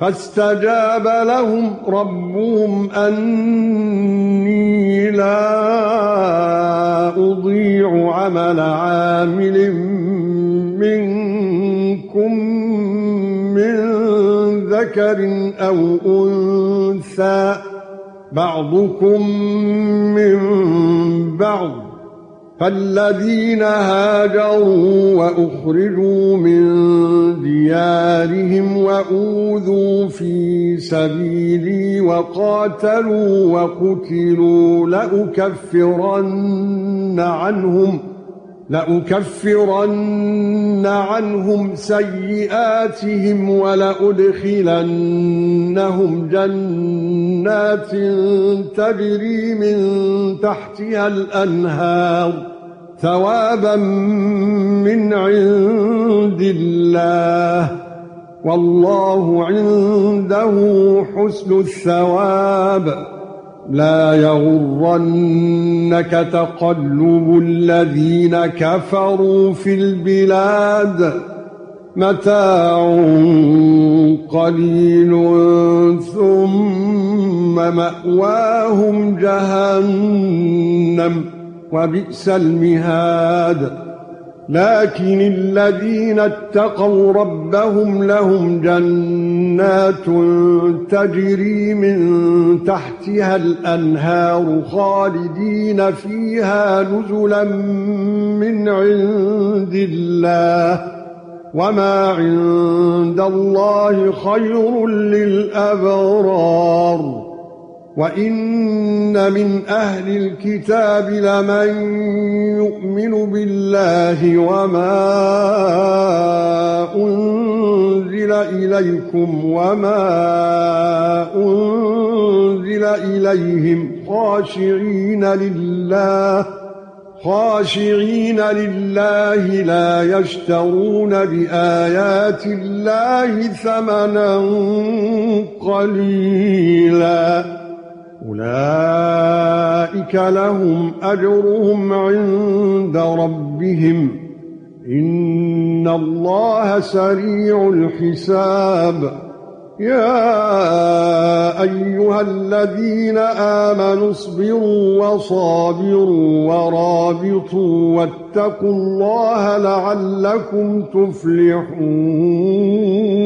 فاستجاب لهم ربهم أني لا أضيع عمل عامل منكم من ذكر أو أنثى بعضكم من بعض فالذين هاجروا وأخرجوا من ديارهم وأوذوا في سبيلي وقاتلوا وقتلوا لأكفرن عنهم سيئاتهم ولأدخلنهم جنات تجري من تحتها الأنهار ثوابا من عند الله والله عنده حسن الثواب. لا يغرنك تقلب الذين كفروا في البلاد متاع قليل ثم مأواهم جهنم وبئس المهاد. لكن الذين اتقوا ربهم لهم جنات تجري من تحتها الأنهار خالدين فيها نزلا من عند الله وما عند الله خير للأبرار. وَإِنَّ مِنْ أَهْلِ الْكِتَابِ لَمَن يُؤْمِنُ بِاللَّهِ وَمَا أُنْزِلَ إِلَيْكُمْ وَمَا أُنْزِلَ إِلَيْهِمْ خاشعين لله لا يشترون بآيات الله ثمنا قليلا أولئك لهم أجرهم عند ربهم إن الله سريع الحساب. يا أيها الذين آمنوا اصبروا وصابروا ورابطوا واتقوا الله لعلكم تفلحون.